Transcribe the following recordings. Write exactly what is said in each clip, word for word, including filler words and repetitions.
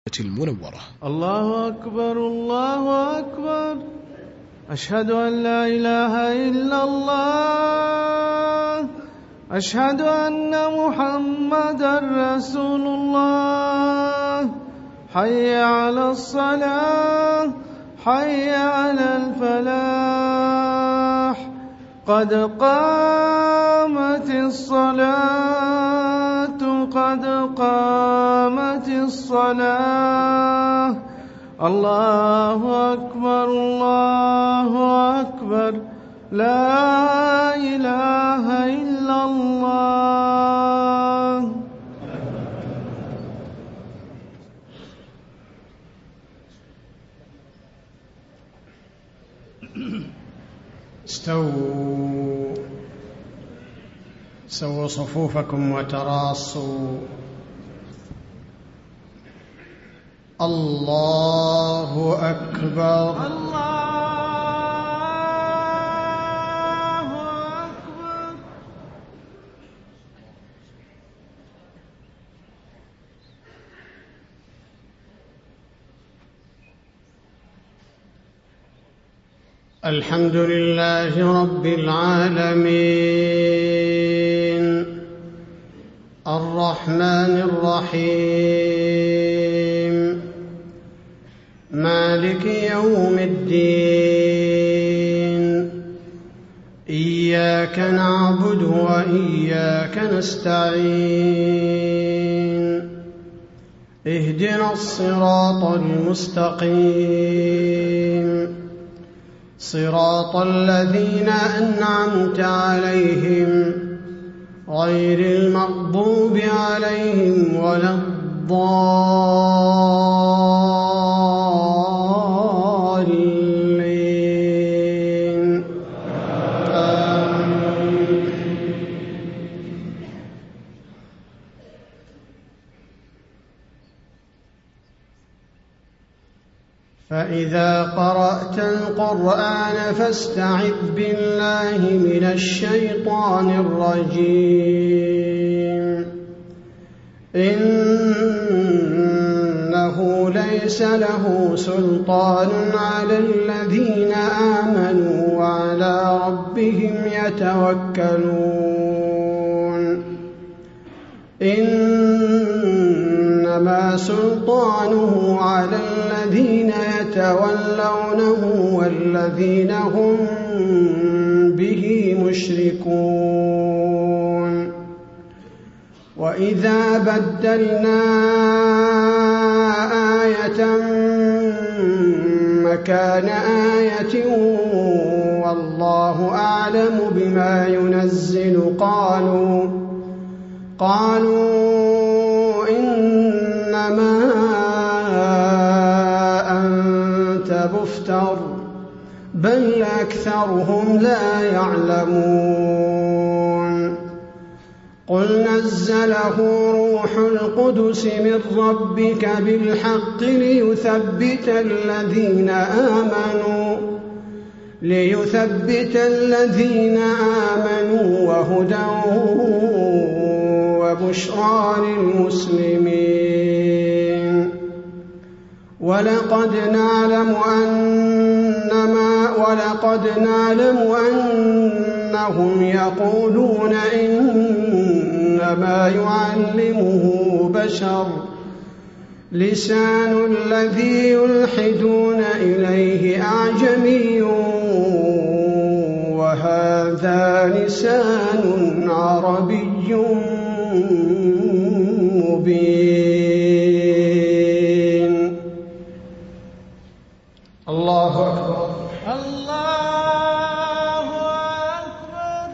المنورة. الله أكبر الله أكبر، أشهد أن لا إله إلا الله، أشهد أن محمدا رسول الله. حي على الصلاة، حي على الفلاح، قد قامت الصلاة، قد قامت الصلاة. الله أكبر الله أكبر، لا إله إلا الله. استووا سووا صفوفكم وتراصوا. الله أكبر الله أكبر. الحمد لله رب العالمين، الرحمن الرحيم، مالك يوم الدين. إياك نعبد وإياك نستعين، اهدنا الصراط المستقيم، صراط الذين أنعمت عليهم غير المغضوب عليهم ولا الضالين. آمين. فإذا قرأت القرآن فاستعذ بالله من الشيطان الرجيم. إنه ليس له سلطان على الذين آمنوا وعلى ربهم يتوكلون. إنما سلطانه على الذين يتولونه والذين هم به مشركون. وإذا بدلنا آية مكان آية والله أعلم بما ينزل قالوا قالوا إنما أنت مفتر بل أكثرهم لا يعلمون. قل نزله روح القدس من ربك بالحق ليثبت الذين آمنوا ليثبت الذين آمنوا وهدى وبشرى للمسلمين. ولقد نعلم أنما ولقد نعلم أنهم يقولون إنما يعلمه بشر لسان الذي يلحدون إليه أعجمي وهذا لسان عربي مبين. الله أكبر الله أكبر.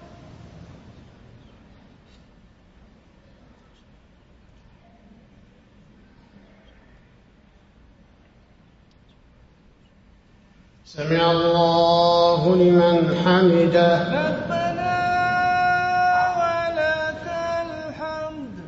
سمع الله لمن حمده. ربنا ولك الحمد.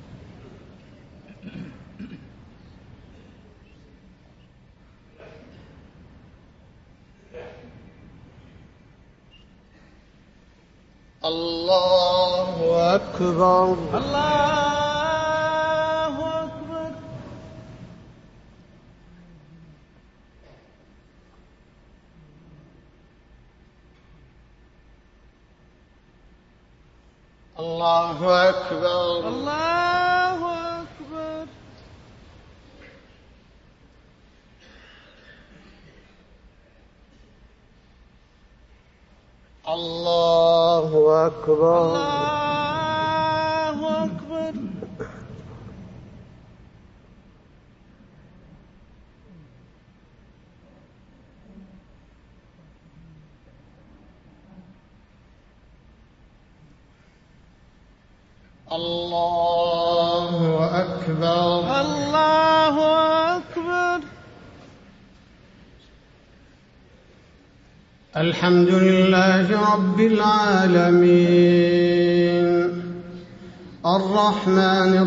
الله أكبر الله أكبر. الله أكبر. الله أكبر. الله أكبر. الله أكبر. الله أكبر. الله أكبر. الحمد لله رب العالمين الرحمن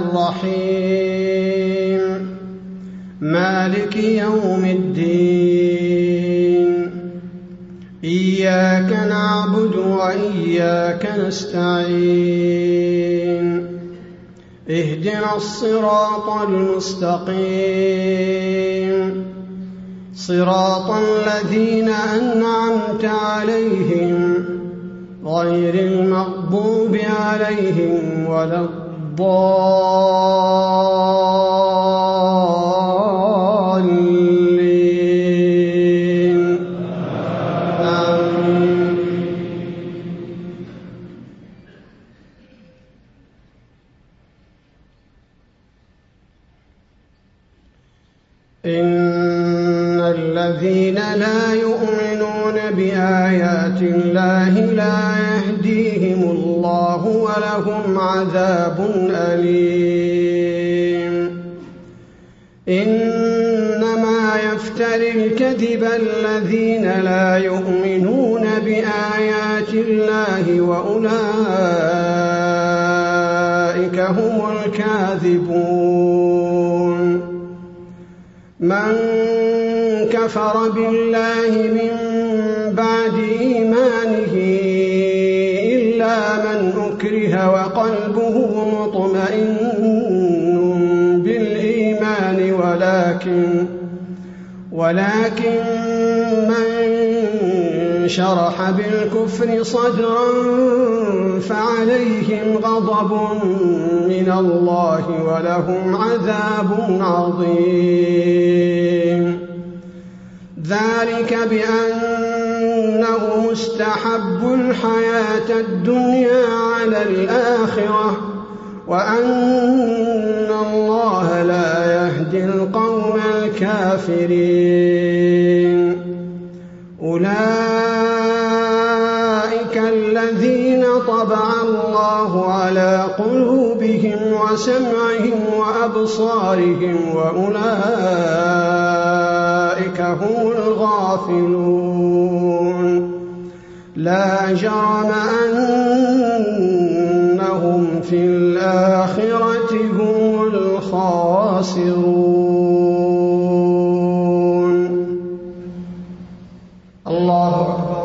الرحيم مالك يوم الدين إياك نعبد وإياك نستعين اهدنا الصراط المستقيم صراط الذين أنعمت عليهم غير المغضوب عليهم ولا الضالين آمين. إن الذين لا يؤمنون بآيات الله لا يهديهم الله ولهم عذاب أليم. إنما يفتري الكذب الذين لا يؤمنون بآيات الله وأولئك هم الكاذبون. من كفر بالله من بعد إيمانه إلا من أكره وقلبه مطمئن بالإيمان ولكن ولكن من شرح بالكفر صدرا فعليهم غضب من الله ولهم عذاب عظيم. ذلك بأنه مستحب الحياة الدنيا على الآخرة وأن الله لا يهدي القوم الكافرين. أولئك الذين طبع الله على قلوبهم وسمعهم وأبصارهم وأولئك هم الغافلون. لا جرم أنهم في الآخرة هم الخاسرون. الله أكبر.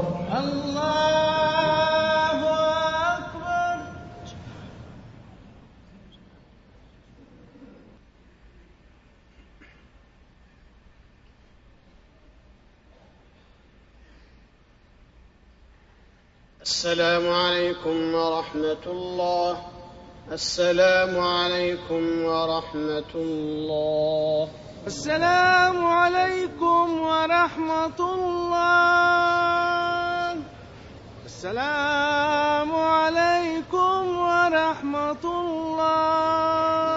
الله أكبر. السلام عليكم ورحمة الله. السلام عليكم ورحمة الله. السلام عليكم ورحمة الله. السلام عليكم ورحمة الله.